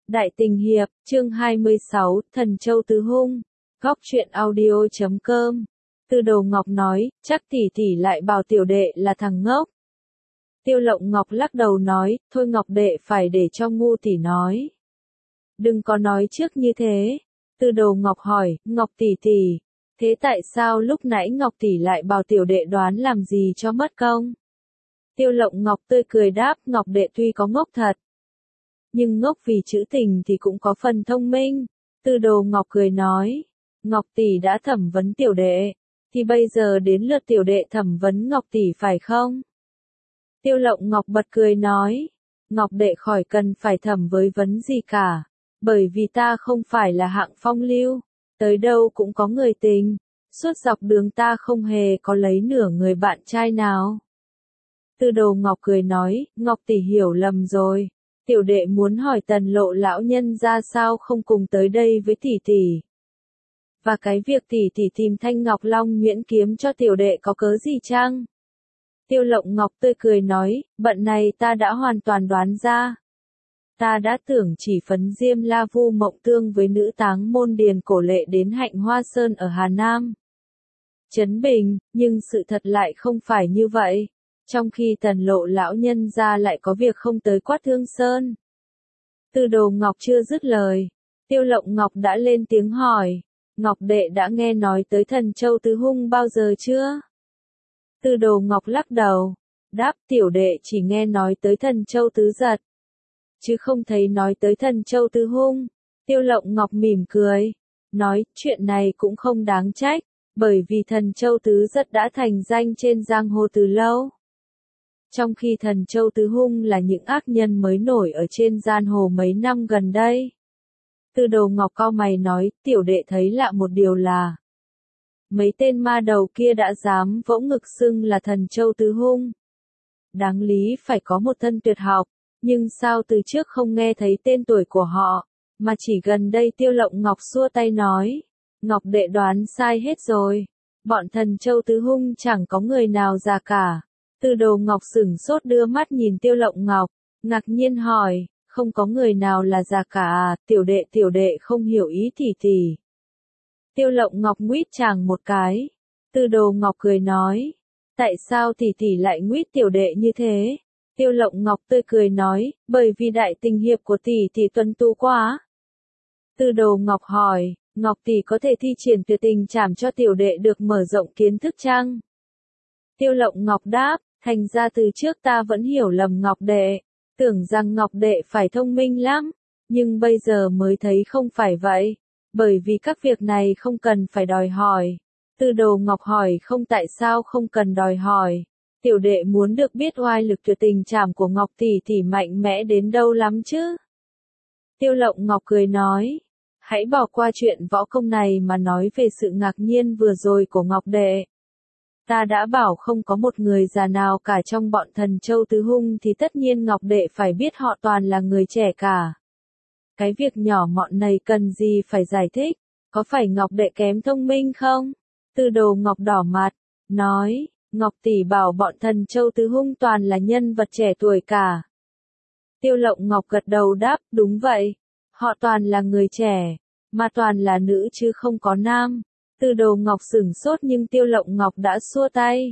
Đại Tình Hiệp, chương 26, Thần Châu Tứ Hung. Góc truyện audio.com. Tư Đồ Ngọc nói, chắc tỷ tỷ lại bảo tiểu đệ là thằng ngốc. Tiêu Lộng Ngọc lắc đầu nói, thôi Ngọc đệ phải để cho ngu tỷ nói. Đừng có nói trước như thế. Tư Đồ Ngọc hỏi, Ngọc tỷ tỷ, thế tại sao lúc nãy Ngọc tỷ lại bảo tiểu đệ đoán làm gì cho mất công? Tiêu Lộng Ngọc tươi cười đáp, Ngọc đệ tuy có ngốc thật, nhưng ngốc vì trữ tình thì cũng có phần thông minh. Tư Đồ Ngọc cười nói, Ngọc tỷ đã thẩm vấn tiểu đệ, thì bây giờ đến lượt tiểu đệ thẩm vấn Ngọc tỷ phải không? Tiêu Lộng Ngọc bật cười nói, Ngọc đệ khỏi cần phải thẩm với vấn gì cả, bởi vì ta không phải là hạng phong lưu, tới đâu cũng có người tình, suốt dọc đường ta không hề có lấy nửa người bạn trai nào. Tư Đồ Ngọc cười nói, Ngọc tỷ hiểu lầm rồi. Tiểu đệ muốn hỏi Tần Lộ lão nhân ra sao không cùng tới đây với tỷ tỷ. Và cái việc tỷ tỷ tìm Thanh Ngọc Long nhuyễn kiếm cho tiểu đệ có cớ gì chăng? Tiêu Lộng Ngọc tươi cười nói, bận này ta đã hoàn toàn đoán ra. Ta đã tưởng chỉ phấn Diêm La Vu Mộng Tương với nữ táng môn Điền Cổ Lệ đến Hạnh Hoa Sơn ở Hà Nam, Trấn Bình, nhưng sự thật lại không phải như vậy. Trong khi Tần Lộ lão nhân ra lại có việc không tới Quát Thương Sơn. Tư Đồ Ngọc chưa dứt lời, Tiêu Lộng Ngọc đã lên tiếng hỏi, Ngọc đệ đã nghe nói tới Thần Châu Tứ Hung bao giờ chưa? Tư Đồ Ngọc lắc đầu, đáp tiểu đệ chỉ nghe nói tới Thần Châu Tứ Giật, chứ không thấy nói tới Thần Châu Tứ Hung. Tiêu Lộng Ngọc mỉm cười, nói chuyện này cũng không đáng trách, bởi vì Thần Châu Tứ Giật đã thành danh trên giang hồ từ lâu. Trong khi Thần Châu Tứ Hung là những ác nhân mới nổi ở trên giang hồ mấy năm gần đây. Tư Đồ Ngọc cau mày nói, tiểu đệ thấy lạ một điều là, mấy tên ma đầu kia đã dám vỗ ngực xưng là Thần Châu Tứ Hung. Đáng lý phải có một thân tuyệt học, nhưng sao từ trước không nghe thấy tên tuổi của họ, mà chỉ gần đây Tiêu Lộng Ngọc xua tay nói, Ngọc đệ đoán sai hết rồi, bọn Thần Châu Tứ Hung chẳng có người nào già cả. Tư Đồ Ngọc sửng sốt đưa mắt nhìn Tiêu Lộng Ngọc, ngạc nhiên hỏi, không có người nào là già cả à, tiểu đệ không hiểu ý tỷ tỷ. Tiêu Lộng Ngọc nguýt chàng một cái. Tư Đồ Ngọc cười nói, tại sao tỷ tỷ lại nguýt tiểu đệ như thế? Tiêu Lộng Ngọc tươi cười nói, bởi vì đại tình hiệp của tỷ tỷ tuấn tú quá. Tư Đồ Ngọc hỏi, Ngọc tỷ có thể thi triển tuyệt tình trảm cho tiểu đệ được mở rộng kiến thức chăng? Tiêu Lộng Ngọc đáp, thành ra từ trước ta vẫn hiểu lầm Ngọc đệ, tưởng rằng Ngọc đệ phải thông minh lắm, nhưng bây giờ mới thấy không phải vậy, bởi vì các việc này không cần phải đòi hỏi. Tư Đồ Ngọc hỏi không, tại sao không cần đòi hỏi? Tiểu đệ muốn được biết oai lực tuyệt tình trảm của Ngọc tỷ tỷ mạnh mẽ đến đâu lắm chứ? Tiêu Lộng Ngọc cười nói, hãy bỏ qua chuyện võ công này mà nói về sự ngạc nhiên vừa rồi của Ngọc đệ. Ta đã bảo không có một người già nào cả trong bọn Thần Châu Tứ Hung thì tất nhiên Ngọc đệ phải biết họ toàn là người trẻ cả. Cái việc nhỏ mọn này cần gì phải giải thích, có phải Ngọc đệ kém thông minh không? Tư Đồ Ngọc đỏ mặt, nói, Ngọc tỷ bảo bọn Thần Châu Tứ Hung toàn là nhân vật trẻ tuổi cả. Tiêu Lộng Ngọc gật đầu đáp, đúng vậy, họ toàn là người trẻ, mà toàn là nữ chứ không có nam. Tư Đồ Ngọc sửng sốt nhưng Tiêu Lộng Ngọc đã xua tay.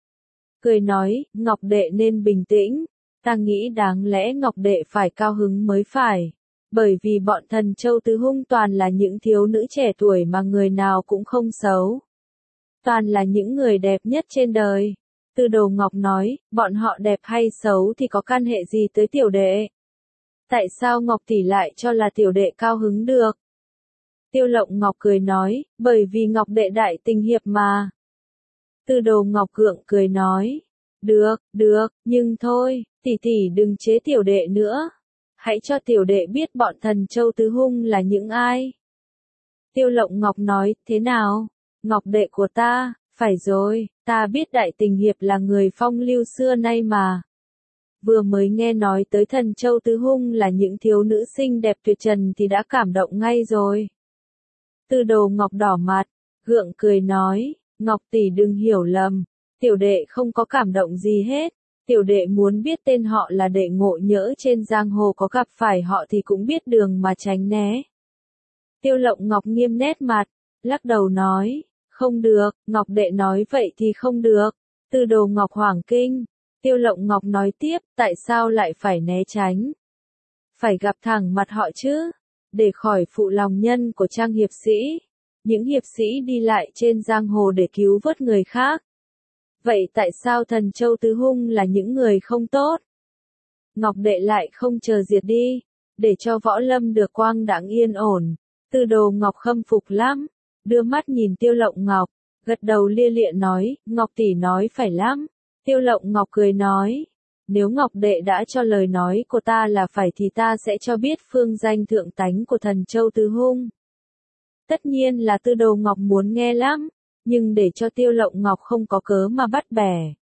Cười nói, Ngọc đệ nên bình tĩnh, ta nghĩ đáng lẽ Ngọc đệ phải cao hứng mới phải. Bởi vì bọn Thần Châu Tứ Hung toàn là những thiếu nữ trẻ tuổi mà người nào cũng không xấu. Toàn là những người đẹp nhất trên đời. Tư Đồ Ngọc nói, bọn họ đẹp hay xấu thì có can hệ gì tới tiểu đệ? Tại sao Ngọc tỷ lại cho là tiểu đệ cao hứng được? Tiêu Lộng Ngọc cười nói, bởi vì Ngọc đệ đại tình hiệp mà. Tư Đồ Ngọc gượng cười nói, được, nhưng thôi, tỷ tỷ đừng chế tiểu đệ nữa. Hãy cho tiểu đệ biết bọn Thần Châu Tứ Hung là những ai. Tiêu Lộng Ngọc nói, thế nào? Ngọc đệ của ta, phải rồi, ta biết đại tình hiệp là người phong lưu xưa nay mà. Vừa mới nghe nói tới Thần Châu Tứ Hung là những thiếu nữ xinh đẹp tuyệt trần thì đã cảm động ngay rồi. Tư Đồ Ngọc đỏ mặt, gượng cười nói, Ngọc tỷ đừng hiểu lầm, tiểu đệ không có cảm động gì hết, Tiểu đệ muốn biết tên họ là đệ ngộ nhỡ trên giang hồ có gặp phải họ thì cũng biết đường mà tránh né. Tiêu Lộng Ngọc nghiêm nét mặt, lắc đầu nói, không được, Ngọc đệ nói vậy thì không được. Tư Đồ Ngọc hoảng kinh. Tiêu Lộng Ngọc nói tiếp, tại sao lại phải né tránh? Phải gặp thẳng mặt họ chứ, để khỏi phụ lòng nhân của trang hiệp sĩ. Những hiệp sĩ đi lại trên giang hồ để cứu vớt người khác. Vậy tại sao Thần Châu Tứ Hung là những người không tốt? Ngọc đệ lại không chờ diệt đi, để cho võ lâm được quang đãng yên ổn. Tư Đồ Ngọc khâm phục lắm, đưa mắt nhìn Tiêu Lộng Ngọc, gật đầu lia lịa nói, Ngọc tỷ nói phải lắm. Tiêu Lộng Ngọc cười nói, nếu Ngọc đệ đã cho lời nói của ta là phải thì ta sẽ cho biết phương danh thượng tánh của Thần Châu Tứ Hung. Tất nhiên là Tư Đồ Ngọc muốn nghe lắm, nhưng để cho Tiêu Lộng Ngọc không có cớ mà bắt bẻ.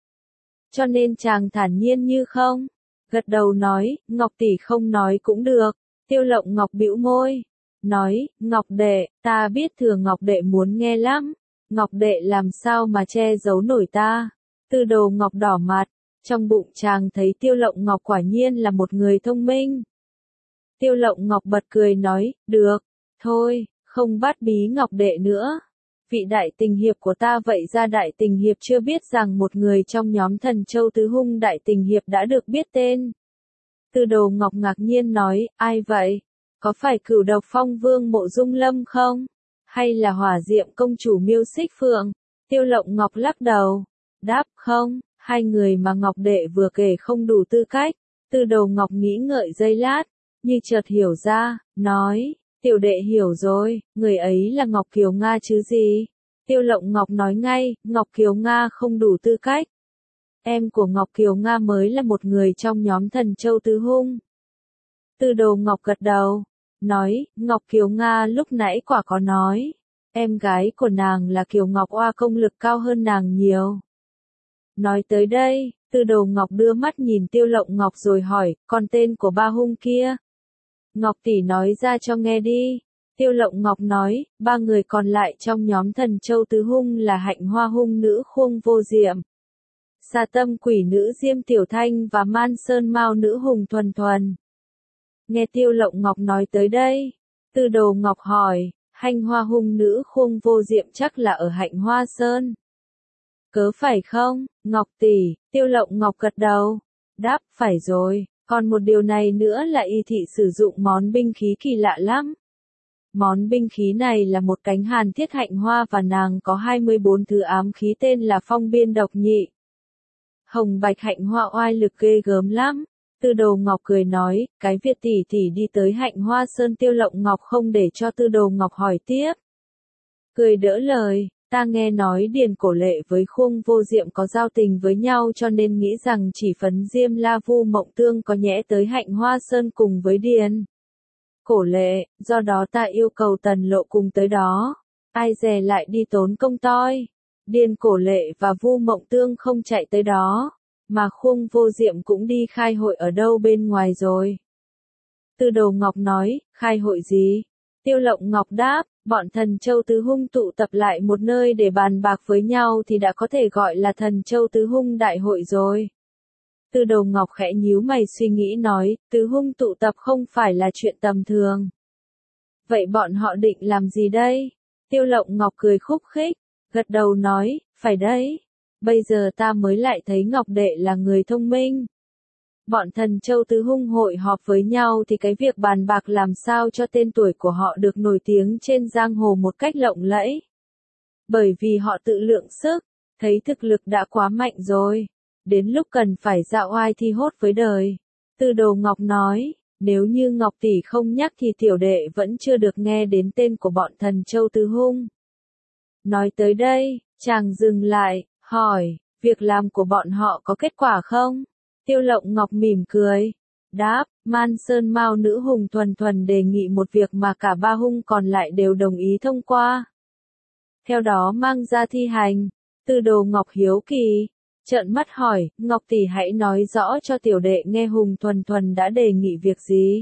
Cho nên chàng thản nhiên như không, gật đầu nói, Ngọc tỷ không nói cũng được. Tiêu Lộng Ngọc bĩu môi, nói, Ngọc đệ, ta biết thừa Ngọc đệ muốn nghe lắm, Ngọc đệ làm sao mà che giấu nổi ta. Tư Đồ Ngọc đỏ mặt, trong bụng chàng thấy Tiêu Lộng Ngọc quả nhiên là một người thông minh. Tiêu Lộng Ngọc bật cười nói, được, thôi, không bắt bí Ngọc đệ nữa. Vị đại tình hiệp của ta vậy ra đại tình hiệp chưa biết rằng một người trong nhóm Thần Châu Tứ Hung đại tình hiệp đã được biết tên. Tư Đồ Ngọc ngạc nhiên nói, ai vậy? Có phải Cửu Độc Phong Vương Mộ Dung Lâm không? Hay là Hỏa Diệm Công Chủ Miêu Xích Phượng? Tiêu Lộng Ngọc lắc đầu, đáp không, hai người mà Ngọc đệ vừa kể không đủ tư cách. Tư Đồ Ngọc nghĩ ngợi giây lát, như chợt hiểu ra, nói, tiểu đệ hiểu rồi, người ấy là Ngọc Kiều Nga chứ gì. Tiêu Lộng Ngọc nói ngay, Ngọc Kiều Nga không đủ tư cách. Em của Ngọc Kiều Nga mới là một người trong nhóm Thần Châu Tứ Hung. Tư Đồ Ngọc gật đầu, nói, Ngọc Kiều Nga lúc nãy quả có nói, em gái của nàng là Kiều Ngọc Oa công lực cao hơn nàng nhiều. Nói tới đây, Tư Đồ Ngọc đưa mắt nhìn Tiêu Lộng Ngọc rồi hỏi, còn tên của ba hung kia? Ngọc tỷ nói ra cho nghe đi. Tiêu Lộng Ngọc nói, ba người còn lại trong nhóm Thần Châu Tứ Hung là Hạnh Hoa Hung Nữ Khuông Vô Diệm, Xà Tâm Quỷ Nữ Diêm Tiểu Thanh và Man Sơn Mao Nữ Hùng Thuần Thuần. Nghe Tiêu Lộng Ngọc nói tới đây, Tư Đồ Ngọc hỏi, Hạnh Hoa Hung Nữ Khuông Vô Diệm chắc là ở Hạnh Hoa Sơn. Cớ phải không, Ngọc tỷ? Tiêu Lộng Ngọc gật đầu, đáp, phải rồi, còn một điều này nữa là y thị sử dụng món binh khí kỳ lạ lắm. Món binh khí này là một cánh hàn thiết hạnh hoa và nàng có 24 thứ ám khí tên là phong biên độc nhị. Hồng bạch hạnh hoa oai lực ghê gớm lắm. Tư Đồ Ngọc cười nói, cái việc tỷ tỷ đi tới Hạnh Hoa Sơn. Tiêu Lộng Ngọc không để cho Tư Đồ Ngọc hỏi tiếp. Cười đỡ lời, ta nghe nói Điền Cổ Lệ với Khuông Vô Diệm có giao tình với nhau cho nên nghĩ rằng chỉ Phấn Diêm La Vu Mộng Tương có nhẽ tới Hạnh Hoa Sơn cùng với Điền Cổ Lệ, do đó ta yêu cầu Tần Lộ cùng tới đó. Ai dè lại đi tốn công toi. Điền Cổ Lệ và Vu Mộng Tương không chạy tới đó, mà Khuông Vô Diệm cũng đi khai hội ở đâu bên ngoài rồi. Tư Đồ Ngọc nói, khai hội gì? Tiêu Lộng Ngọc đáp, bọn Thần Châu Tứ Hung tụ tập lại một nơi để bàn bạc với nhau thì đã có thể gọi là Thần Châu Tứ Hung đại hội rồi. Tư Đồ Ngọc khẽ nhíu mày suy nghĩ nói, Tứ Hung tụ tập không phải là chuyện tầm thường. Vậy bọn họ định làm gì đây? Tiêu Lộng Ngọc cười khúc khích, gật đầu nói, phải đấy. Bây giờ ta mới lại thấy Ngọc đệ là người thông minh. Bọn Thần Châu Tứ Hung hội họp với nhau thì cái việc bàn bạc làm sao cho tên tuổi của họ được nổi tiếng trên giang hồ một cách lộng lẫy. Bởi vì họ tự lượng sức, thấy thực lực đã quá mạnh rồi. Đến lúc cần phải ra oai thi hốt với đời. Tư Đồ Ngọc nói, nếu như Ngọc tỷ không nhắc thì tiểu đệ vẫn chưa được nghe đến tên của bọn Thần Châu Tứ Hung. Nói tới đây, chàng dừng lại, hỏi, việc làm của bọn họ có kết quả không? Tiêu Lộng Ngọc mỉm cười, đáp, Man Sơn Mao Nữ Hùng Thuần Thuần đề nghị một việc mà cả ba hung còn lại đều đồng ý thông qua. Theo đó mang ra thi hành. Tư Đồ Ngọc hiếu kỳ, trợn mắt hỏi, Ngọc tỷ hãy nói rõ cho tiểu đệ nghe Hùng Thuần Thuần đã đề nghị việc gì.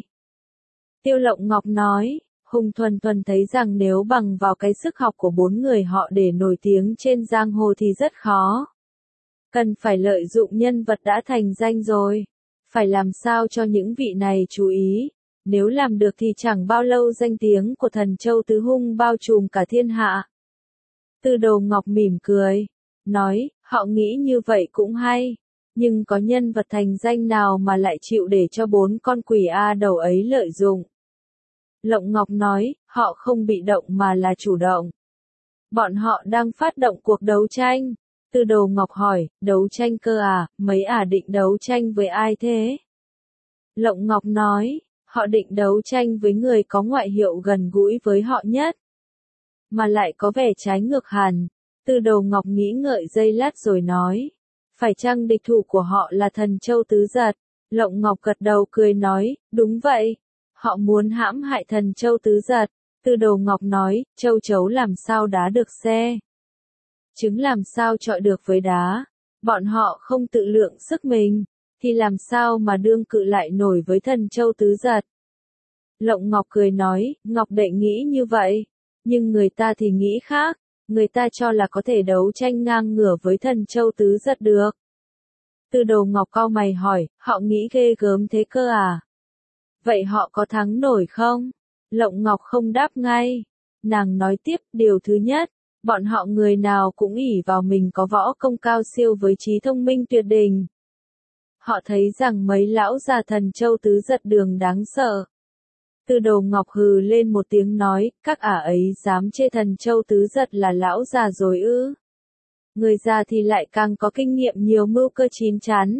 Tiêu Lộng Ngọc nói, Hùng Thuần Thuần thấy rằng nếu bằng vào cái sức học của bốn người họ để nổi tiếng trên giang hồ thì rất khó. Cần phải lợi dụng nhân vật đã thành danh rồi. Phải làm sao cho những vị này chú ý. Nếu làm được thì chẳng bao lâu danh tiếng của Thần Châu Tứ Hung bao trùm cả thiên hạ. Tư Đồ Ngọc mỉm cười, nói, họ nghĩ như vậy cũng hay. Nhưng có nhân vật thành danh nào mà lại chịu để cho 4 con quỷ A đầu ấy lợi dụng. Lộng Ngọc nói, họ không bị động mà là chủ động. Bọn họ đang phát động cuộc đấu tranh. Tư Đồ Ngọc hỏi, đấu tranh cơ à, mấy ả định đấu tranh với ai thế? Lộng Ngọc nói, họ định đấu tranh với người có ngoại hiệu gần gũi với họ nhất. Mà lại có vẻ trái ngược hẳn. Tư Đồ Ngọc nghĩ ngợi giây lát rồi nói. Phải chăng địch thủ của họ là Thần Châu Tứ Giật? Lộng Ngọc gật đầu cười nói, đúng vậy. Họ muốn hãm hại Thần Châu Tứ Giật. Tư Đồ Ngọc nói, châu chấu làm sao đá được xe? Trứng làm sao chọi được với đá? Bọn họ không tự lượng sức mình, thì làm sao mà đương cự lại nổi với Thần Châu Tứ Giật? Lộng Ngọc cười nói, Ngọc đệ nghĩ như vậy. Nhưng người ta thì nghĩ khác. Người ta cho là có thể đấu tranh ngang ngửa với Thần Châu Tứ Giật được. Tư Đồ Ngọc cau mày hỏi, họ nghĩ ghê gớm thế cơ à? Vậy họ có thắng nổi không? Lộng Ngọc không đáp ngay. Nàng nói tiếp, điều thứ nhất, bọn họ người nào cũng ỷ vào mình có võ công cao siêu với trí thông minh tuyệt đỉnh. Họ thấy rằng mấy lão già Thần Châu Tứ Giật đường đáng sợ. Tư Đồ Ngọc hừ lên một tiếng nói, các ả ấy dám chê Thần Châu Tứ Giật là lão già rồi ư? Người già thì lại càng có kinh nghiệm nhiều mưu cơ chín chắn.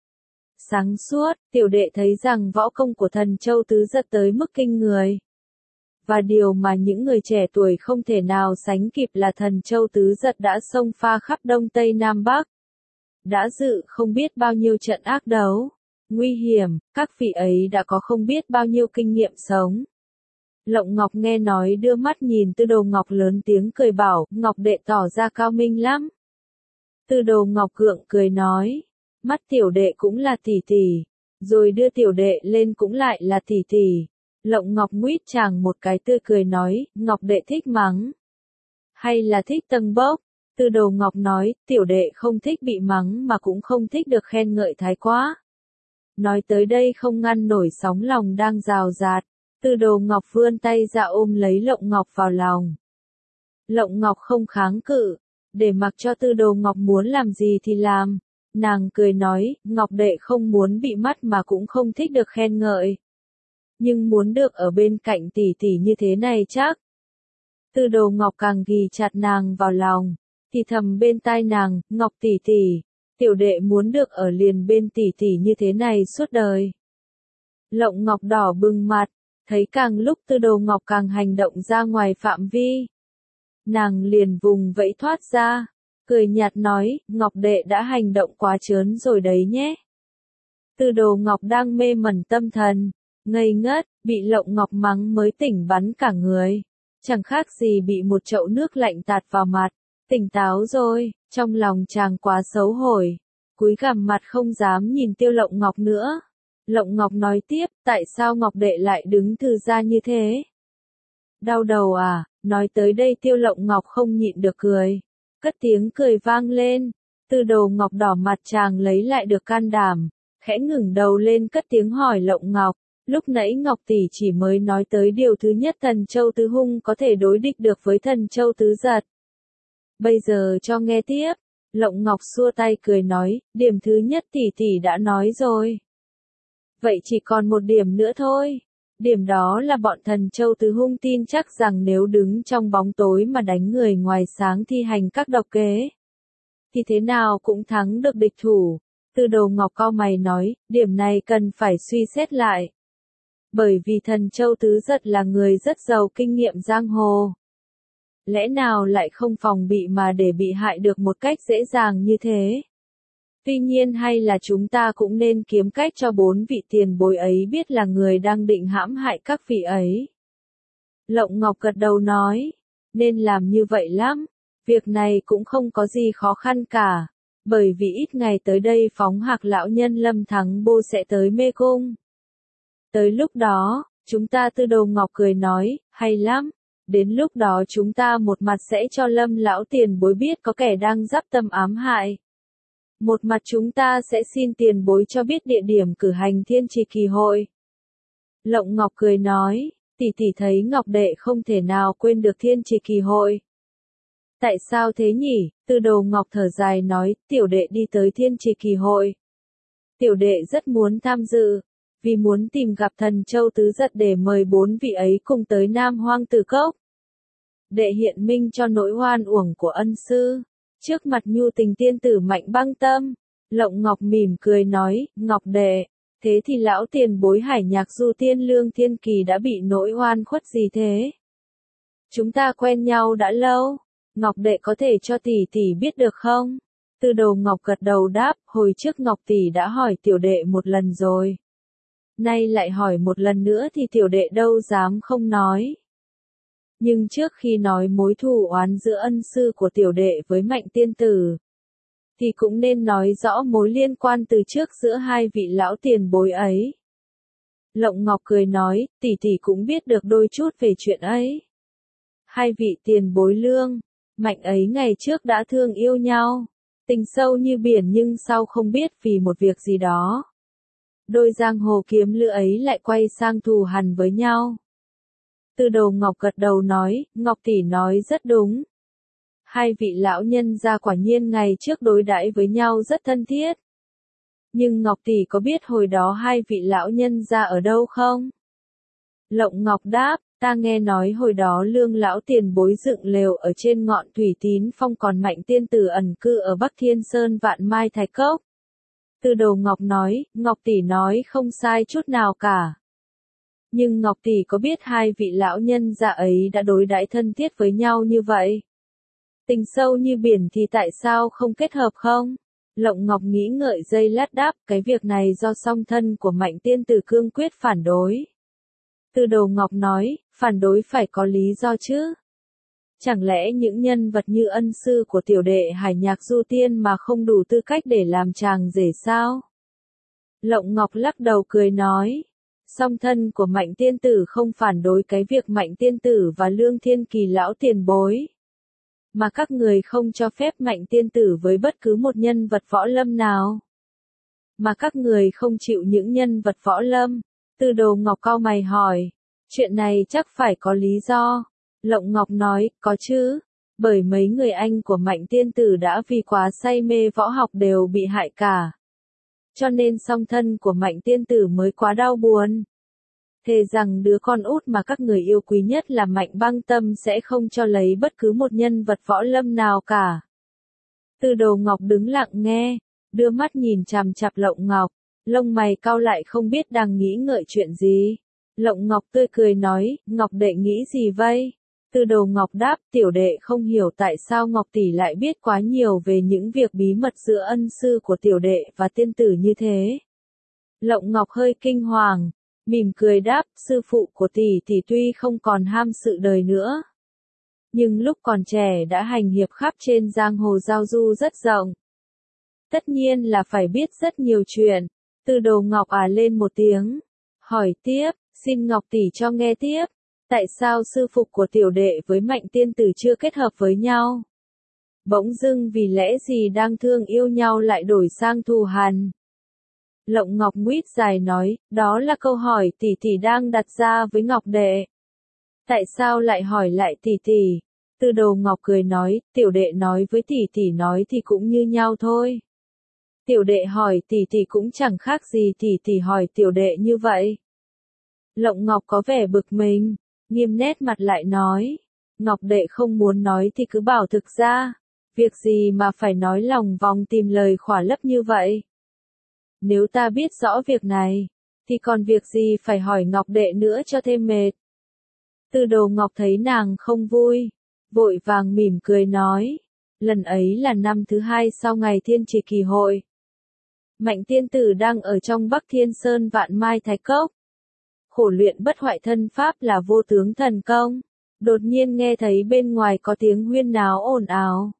Sáng suốt, tiểu đệ thấy rằng võ công của Thần Châu Tứ Giật tới mức kinh người. Và điều mà những người trẻ tuổi không thể nào sánh kịp là Thần Châu Tứ Giật đã xông pha khắp Đông Tây Nam Bắc. Đã dự không biết bao nhiêu trận ác đấu. Nguy hiểm, các vị ấy đã có không biết bao nhiêu kinh nghiệm sống. Lộng Ngọc nghe nói đưa mắt nhìn Tư Đồ Ngọc lớn tiếng cười bảo, Ngọc đệ tỏ ra cao minh lắm. Tư Đồ Ngọc gượng cười nói, mắt tiểu đệ cũng là tỷ tỷ, rồi đưa tiểu đệ lên cũng lại là tỷ tỷ. Lộng Ngọc nguyết chàng một cái tươi cười nói, Ngọc đệ thích mắng. Hay là thích tâng bốc? Tư Đồ Ngọc nói, tiểu đệ không thích bị mắng mà cũng không thích được khen ngợi thái quá. Nói tới đây không ngăn nổi sóng lòng đang rào rạt. Tư Đồ Ngọc vươn tay ra ôm lấy Lộng Ngọc vào lòng. Lộng Ngọc không kháng cự, để mặc cho Tư Đồ Ngọc muốn làm gì thì làm. Nàng cười nói, Ngọc đệ không muốn bị mắt mà cũng không thích được khen ngợi. Nhưng muốn được ở bên cạnh tỷ tỷ như thế này chắc. Tư Đồ Ngọc càng ghì chặt nàng vào lòng, thì thầm bên tai nàng, Ngọc tỷ tỷ, tiểu đệ muốn được ở liền bên tỷ tỷ như thế này suốt đời. Lộng Ngọc đỏ bừng mặt, thấy càng lúc Tư Đồ Ngọc càng hành động ra ngoài phạm vi. Nàng liền vùng vẫy thoát ra, cười nhạt nói, Ngọc đệ đã hành động quá trớn rồi đấy nhé. Tư Đồ Ngọc đang mê mẩn tâm thần, ngây ngất, bị Lộng Ngọc mắng mới tỉnh bắn cả người. Chẳng khác gì bị một chậu nước lạnh tạt vào mặt. Tỉnh táo rồi, trong lòng chàng quá xấu hổ. Cúi gằm mặt không dám nhìn Tiêu Lộng Ngọc nữa. Lộng Ngọc nói tiếp, tại sao Ngọc đệ lại đứng thư ra như thế? Đau đầu à? Nói tới đây Tiêu Lộng Ngọc không nhịn được cười. Cất tiếng cười vang lên. Tư Đồ Ngọc đỏ mặt chàng lấy lại được can đảm. Khẽ ngừng đầu lên cất tiếng hỏi Lộng Ngọc. Lúc nãy Ngọc tỷ chỉ mới nói tới điều thứ nhất Thần Châu Tứ Hung có thể đối địch được với Thần Châu Tứ Giật. Bây giờ cho nghe tiếp. Lộng Ngọc xua tay cười nói, điểm thứ nhất tỷ tỷ đã nói rồi. Vậy chỉ còn một điểm nữa thôi. Điểm đó là bọn Thần Châu Tứ Hung tin chắc rằng nếu đứng trong bóng tối mà đánh người ngoài sáng thi hành các độc kế, thì thế nào cũng thắng được địch thủ. Tư Đồ Ngọc cau mày nói, điểm này cần phải suy xét lại. Bởi vì Thần Châu Tứ Giật là người rất giàu kinh nghiệm giang hồ. Lẽ nào lại không phòng bị mà để bị hại được một cách dễ dàng như thế? Tuy nhiên hay là chúng ta cũng nên kiếm cách cho 4 vị tiền bối ấy biết là người đang định hãm hại các vị ấy. Lộng Ngọc gật đầu nói, nên làm như vậy lắm, việc này cũng không có gì khó khăn cả, bởi vì ít ngày tới đây Phóng Hạc lão nhân Lâm Thắng Bô sẽ tới Mê Cung. Tới lúc đó, chúng ta Tư Đồ Ngọc cười nói, hay lắm, đến lúc đó chúng ta một mặt sẽ cho Lâm lão tiền bối biết có kẻ đang giáp tâm ám hại. Một mặt chúng ta sẽ xin tiền bối cho biết địa điểm cử hành thiên trì kỳ hội. Lộng Ngọc cười nói, tỷ tỷ thấy Ngọc đệ không thể nào quên được thiên trì kỳ hội. Tại sao thế nhỉ? Tư Đồ Ngọc thở dài nói, tiểu đệ đi tới thiên trì kỳ hội. Tiểu đệ rất muốn tham dự, vì muốn tìm gặp thần châu tứ giật để mời 4 vị ấy cùng tới Nam Hoang Tử Cốc. Đệ hiện minh cho nỗi oan uổng của ân sư. Trước mặt nhu tình tiên tử Mạnh Băng Tâm, Lộng Ngọc mỉm cười nói, Ngọc đệ, thế thì lão tiền bối Hải Nhạc Du Tiên Lương Thiên Kỳ đã bị nỗi oan khuất gì thế? Chúng ta quen nhau đã lâu, Ngọc đệ có thể cho tỷ tỷ biết được không? Tư Đồ Ngọc gật đầu đáp, hồi trước Ngọc tỷ đã hỏi tiểu đệ một lần rồi. Nay lại hỏi một lần nữa thì tiểu đệ đâu dám không nói. Nhưng trước khi nói mối thù oán giữa ân sư của tiểu đệ với Mạnh tiên tử, thì cũng nên nói rõ mối liên quan từ trước giữa hai vị lão tiền bối ấy. Lộng Ngọc cười nói, tỷ tỷ cũng biết được đôi chút về chuyện ấy. Hai vị tiền bối Lương, Mạnh ấy ngày trước đã thương yêu nhau, tình sâu như biển, nhưng sau không biết vì một việc gì đó, đôi giang hồ kiếm lữ ấy lại quay sang thù hằn với nhau. Tư Đồ Ngọc gật đầu nói, Ngọc tỷ nói rất đúng. Hai vị lão nhân gia quả nhiên ngày trước đối đãi với nhau rất thân thiết. Nhưng Ngọc tỷ có biết hồi đó hai vị lão nhân gia ở đâu không? Lộng Ngọc đáp, ta nghe nói hồi đó Lương lão tiền bối dựng lều ở trên ngọn Thủy Tín Phong, còn Mạnh tiên tử ẩn cư ở Bắc Thiên Sơn Vạn Mai Thạch Cốc. Tư Đồ Ngọc nói, Ngọc tỷ nói không sai chút nào cả. Nhưng Ngọc tỷ có biết hai vị lão nhân gia ấy đã đối đãi thân thiết với nhau như vậy? Tình sâu như biển thì tại sao không kết hợp không? Lộng Ngọc nghĩ ngợi giây lát đáp, cái việc này do song thân của Mạnh tiên tử cương quyết phản đối. Tư Đồ Ngọc nói, phản đối phải có lý do chứ. Chẳng lẽ những nhân vật như ân sư của tiểu đệ Hải Nhạc Du Tiên mà không đủ tư cách để làm chàng rể sao? Lộng Ngọc lắc đầu cười nói, song thân của Mạnh tiên tử không phản đối cái việc Mạnh tiên tử và Lương Thiên Kỳ lão tiền bối. Mà các người không cho phép Mạnh tiên tử với bất cứ một nhân vật võ lâm nào. Mà các người không chịu những nhân vật võ lâm. Tư Đồ Ngọc cau mày hỏi, chuyện này chắc phải có lý do. Lộng Ngọc nói, có chứ, bởi mấy người anh của Mạnh tiên tử đã vì quá say mê võ học đều bị hại cả. Cho nên song thân của Mạnh tiên tử mới quá đau buồn. Thề rằng đứa con út mà các người yêu quý nhất là Mạnh Băng Tâm sẽ không cho lấy bất cứ một nhân vật võ lâm nào cả. Tư Đồ Ngọc đứng lặng nghe, đưa mắt nhìn chằm chằm Lộng Ngọc, lông mày cau lại không biết đang nghĩ ngợi chuyện gì. Lộng Ngọc tươi cười nói, Ngọc đệ nghĩ gì vậy? Tư Đồ Ngọc đáp, tiểu đệ không hiểu tại sao Ngọc tỷ lại biết quá nhiều về những việc bí mật giữa ân sư của tiểu đệ và tiên tử như thế. Lộng Ngọc hơi kinh hoàng, mỉm cười đáp, sư phụ của tỷ tỷ tuy không còn ham sự đời nữa, nhưng lúc còn trẻ đã hành hiệp khắp trên giang hồ giao du rất rộng. Tất nhiên là phải biết rất nhiều chuyện. Tư Đồ Ngọc lên một tiếng, hỏi tiếp, xin Ngọc tỷ cho nghe tiếp, tại sao sư phụ của tiểu đệ với Mạnh tiên tử chưa kết hợp với nhau? Bỗng dưng vì lẽ gì đang thương yêu nhau lại đổi sang thù hằn? Lộng Ngọc nguýt dài nói, đó là câu hỏi tỷ tỷ đang đặt ra với Ngọc đệ. Tại sao lại hỏi lại tỷ tỷ? Tư Đồ Ngọc cười nói, tiểu đệ nói với tỷ tỷ nói thì cũng như nhau thôi. Tiểu đệ hỏi tỷ tỷ cũng chẳng khác gì tỷ tỷ hỏi tiểu đệ như vậy. Lộng Ngọc có vẻ bực mình, nghiêm nét mặt lại nói, Ngọc đệ không muốn nói thì cứ bảo thực ra, việc gì mà phải nói lòng vòng tìm lời khỏa lấp như vậy. Nếu ta biết rõ việc này, thì còn việc gì phải hỏi Ngọc đệ nữa cho thêm mệt. Tư Đồ Ngọc thấy nàng không vui, vội vàng mỉm cười nói, lần ấy là năm thứ 2 sau ngày thiên trì kỳ hội. Mạnh tiên tử đang ở trong Bắc Thiên Sơn Vạn Mai Thạch Cốc, khổ luyện bất hoại thân pháp là vô tướng thần công, đột nhiên nghe thấy bên ngoài có tiếng huyên náo ồn ào.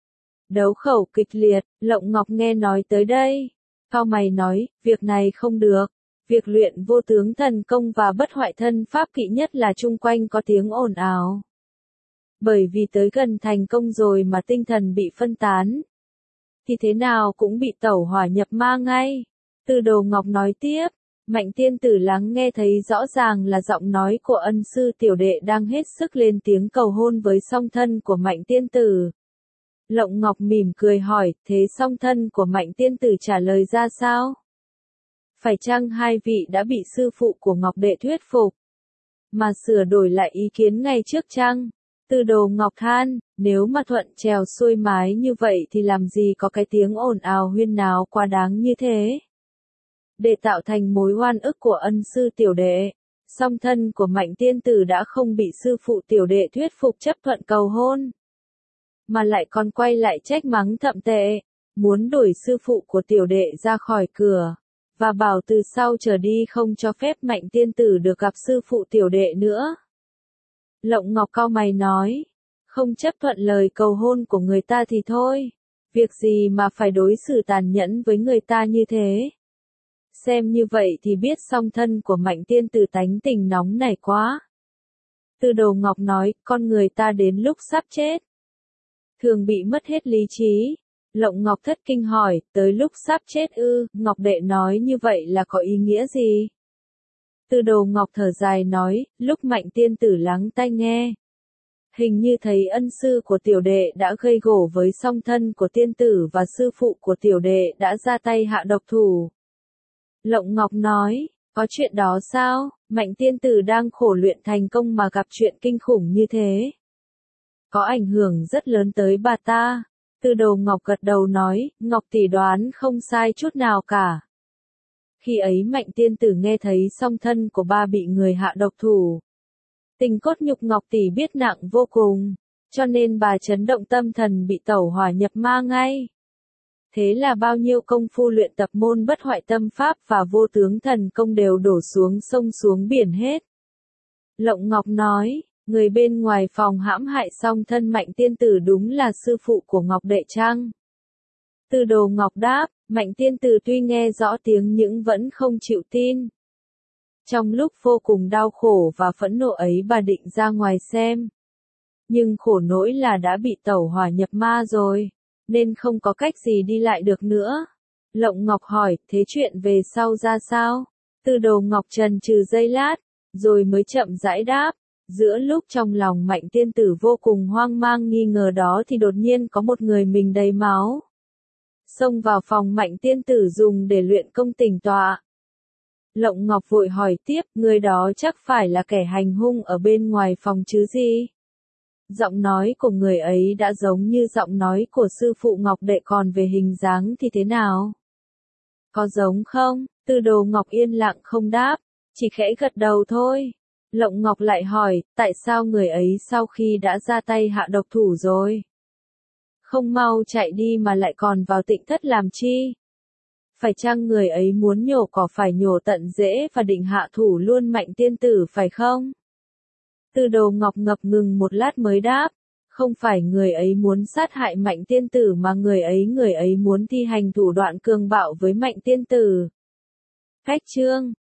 Đấu khẩu kịch liệt, Lộng Ngọc nghe nói tới đây, cau mày nói, việc này không được, việc luyện vô tướng thần công và bất hoại thân pháp kỵ nhất là chung quanh có tiếng ồn ào. Bởi vì tới gần thành công rồi mà tinh thần bị phân tán, thì thế nào cũng bị tẩu hỏa nhập ma ngay. Từ Đồ Ngọc nói tiếp, Mạnh tiên tử lắng nghe thấy rõ ràng là giọng nói của ân sư tiểu đệ đang hết sức lên tiếng cầu hôn với song thân của Mạnh tiên tử. Lộng Ngọc mỉm cười hỏi, thế song thân của Mạnh tiên tử trả lời ra sao? Phải chăng hai vị đã bị sư phụ của Ngọc đệ thuyết phục, mà sửa đổi lại ý kiến ngay trước chăng? Từ Đồ Ngọc than, nếu mà thuận trèo xuôi mái như vậy thì làm gì có cái tiếng ồn ào huyên náo quá đáng như thế. Để tạo thành mối oan ức của ân sư tiểu đệ, song thân của Mạnh tiên tử đã không bị sư phụ tiểu đệ thuyết phục chấp thuận cầu hôn, mà lại còn quay lại trách mắng thậm tệ, muốn đuổi sư phụ của tiểu đệ ra khỏi cửa, và bảo từ sau trở đi không cho phép Mạnh tiên tử được gặp sư phụ tiểu đệ nữa. Lộng Ngọc cau mày nói, không chấp thuận lời cầu hôn của người ta thì thôi, việc gì mà phải đối xử tàn nhẫn với người ta như thế. Xem như vậy thì biết song thân của Mạnh tiên tử tánh tình nóng nảy quá. Từ Đồ Ngọc nói, con người ta đến lúc sắp chết, thường bị mất hết lý trí. Lộng Ngọc thất kinh hỏi, tới lúc sắp chết ư? Ngọc đệ nói như vậy là có ý nghĩa gì? Từ Đồ Ngọc thở dài nói, lúc Mạnh tiên tử lắng tai nghe, hình như thấy ân sư của tiểu đệ đã gây gổ với song thân của tiên tử và sư phụ của tiểu đệ đã ra tay hạ độc thủ. Lộng Ngọc nói, có chuyện đó sao? Mạnh tiên tử đang khổ luyện thành công mà gặp chuyện kinh khủng như thế, có ảnh hưởng rất lớn tới bà ta. Từ Đồ Ngọc gật đầu nói, Ngọc tỷ đoán không sai chút nào cả. Khi ấy Mạnh tiên tử nghe thấy song thân của ba bị người hạ độc thủ, tình cốt nhục Ngọc tỷ biết nặng vô cùng, cho nên bà chấn động tâm thần bị tẩu hỏa nhập ma ngay. Thế là bao nhiêu công phu luyện tập môn bất hoại tâm pháp và vô tướng thần công đều đổ xuống sông xuống biển hết. Lộng Ngọc nói, người bên ngoài phòng hãm hại song thân Mạnh tiên tử đúng là sư phụ của Ngọc đệ chăng? Từ Đồ Ngọc đáp, Mạnh tiên tử tuy nghe rõ tiếng nhưng vẫn không chịu tin. Trong lúc vô cùng đau khổ và phẫn nộ ấy bà định ra ngoài xem, nhưng khổ nỗi là đã bị tẩu hỏa nhập ma rồi, nên không có cách gì đi lại được nữa. Lộng Ngọc hỏi, thế chuyện về sau ra sao? Từ Đồ Ngọc trần trừ giây lát, rồi mới chậm rãi đáp. Giữa lúc trong lòng Mạnh tiên tử vô cùng hoang mang nghi ngờ đó thì đột nhiên có một người mình đầy máu xông vào phòng Mạnh tiên tử dùng để luyện công tĩnh tọa. Lộng Ngọc vội hỏi tiếp, người đó chắc phải là kẻ hành hung ở bên ngoài phòng chứ gì? Giọng nói của người ấy đã giống như giọng nói của sư phụ Ngọc đệ, còn về hình dáng thì thế nào? Có giống không? Từ Đồ Ngọc yên lặng không đáp, chỉ khẽ gật đầu thôi. Lộng Ngọc lại hỏi, tại sao người ấy sau khi đã ra tay hạ độc thủ rồi, không mau chạy đi mà lại còn vào Tịnh thất làm chi? Phải chăng người ấy muốn nhổ cỏ phải nhổ tận rễ và định hạ thủ luôn Mạnh tiên tử phải không? Từ Đồ Ngọc ngập ngừng một lát mới đáp, không phải người ấy muốn sát hại Mạnh tiên tử mà người ấy muốn thi hành thủ đoạn cường bạo với Mạnh tiên tử. Cách chương